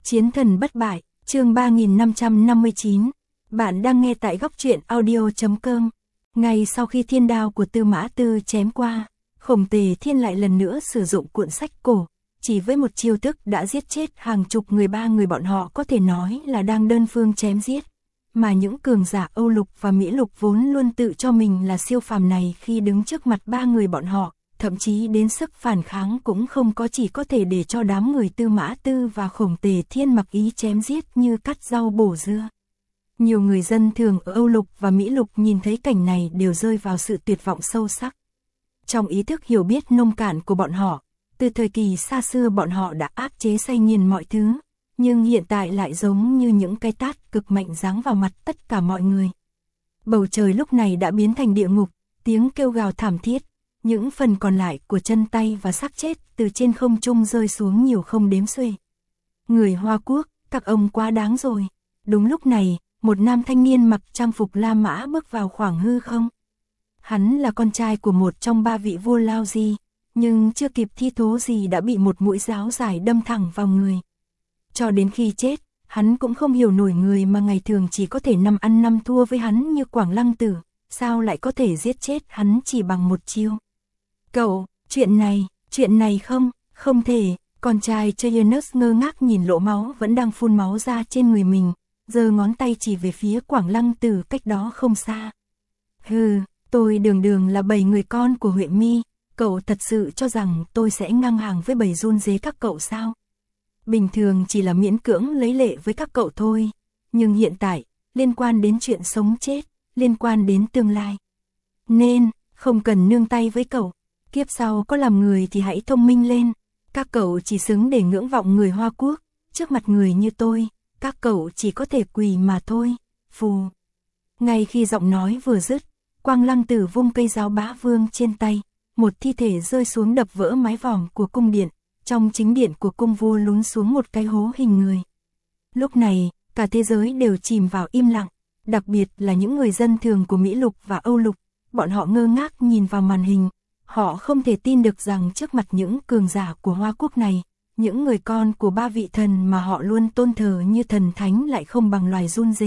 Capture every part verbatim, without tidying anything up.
Chiến thần bất bại, chương ba nghìn năm trăm năm mươi chín. Bạn đang nghe tại góc truyện audio chấm com. Ngay sau khi thiên đao của Tư Mã Tư chém qua, Khổng Tề Thiên lại lần nữa sử dụng cuộn sách cổ, chỉ với một chiêu thức đã giết chết hàng chục người. Ba người bọn họ có thể nói là đang đơn phương chém giết, mà những cường giả Âu Lục và Mỹ Lục vốn luôn tự cho mình là siêu phàm này khi đứng trước mặt ba người bọn họ, thậm chí đến sức phản kháng cũng không có, chỉ có thể để cho đám người Tư Mã Tư và Khổng Tề Thiên mặc ý chém giết như cắt rau bổ dưa. Nhiều người dân thường ở Âu Lục và Mỹ Lục nhìn thấy cảnh này đều rơi vào sự tuyệt vọng sâu sắc. Trong ý thức hiểu biết nông cạn của bọn họ, từ thời kỳ xa xưa bọn họ đã áp chế xay nghiền mọi thứ, nhưng hiện tại lại giống như những cái tát cực mạnh giáng vào mặt tất cả mọi người. Bầu trời lúc này đã biến thành địa ngục, tiếng kêu gào thảm thiết, những phần còn lại của chân tay và xác chết từ trên không trung rơi xuống nhiều không đếm xuể. Người Hoa Quốc, các ông quá đáng rồi. Đúng lúc này, một nam thanh niên mặc trang phục La Mã bước vào khoảng hư không. Hắn là con trai của một trong ba vị vua Lao Di, nhưng chưa kịp thi thố gì đã bị một mũi giáo dài đâm thẳng vào người. Cho đến khi chết, hắn cũng không hiểu nổi người mà ngày thường chỉ có thể năm ăn năm thua với hắn như Quảng Lăng Tử, sao lại có thể giết chết hắn chỉ bằng một chiêu. Cậu, chuyện này, chuyện này không, không thể. Con trai Chayunus ngơ ngác nhìn lỗ máu vẫn đang phun máu ra trên người mình, giơ ngón tay chỉ về phía Quảng Lăng Tử cách đó không xa. Hừ, tôi đường đường là bảy người con của Huệ Mi, cậu thật sự cho rằng tôi sẽ ngang hàng với bầy run rế các cậu sao? Bình thường chỉ là miễn cưỡng lấy lệ với các cậu thôi, nhưng hiện tại, liên quan đến chuyện sống chết, liên quan đến tương lai. Nên, không cần nương tay với cậu, kiếp sau có làm người thì hãy thông minh lên, các cậu chỉ xứng để ngưỡng vọng người Hoa Quốc, trước mặt người như tôi, các cậu chỉ có thể quỳ mà thôi, phù. Ngay khi giọng nói vừa dứt, Quang Lăng Tử vung cây giáo bá vương trên tay, một thi thể rơi xuống đập vỡ mái vòm của cung điện, trong chính điện của cung vua lún xuống một cái hố hình người. Lúc này, cả thế giới đều chìm vào im lặng, đặc biệt là những người dân thường của Mỹ Lục và Âu Lục, bọn họ ngơ ngác nhìn vào màn hình, họ không thể tin được rằng trước mặt những cường giả của Hoa Quốc này, những người con của ba vị thần mà họ luôn tôn thờ như thần thánh lại không bằng loài run rế.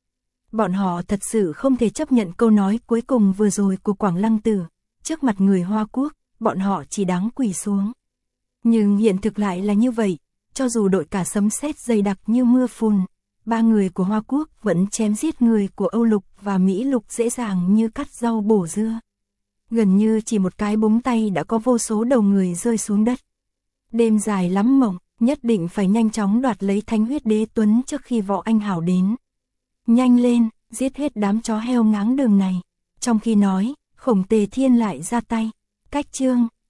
Bọn họ thật sự không thể chấp nhận câu nói cuối cùng vừa rồi của Quảng Lăng Tử, trước mặt người Hoa Quốc, bọn họ chỉ đáng quỳ xuống. Nhưng hiện thực lại là như vậy, cho dù đội cả sấm sét dày đặc như mưa phùn, ba người của Hoa Quốc vẫn chém giết người của Âu Lục và Mỹ Lục dễ dàng như cắt rau bổ dưa. Gần như chỉ một cái búng tay đã có vô số đầu người rơi xuống đất. Đêm dài lắm mộng, nhất định phải nhanh chóng đoạt lấy Thánh Huyết Đế Tuấn trước khi Võ Anh Hảo đến. Nhanh lên, giết hết đám chó heo ngáng đường này. Trong khi nói, Khổng Tề Thiên lại ra tay. Cách chương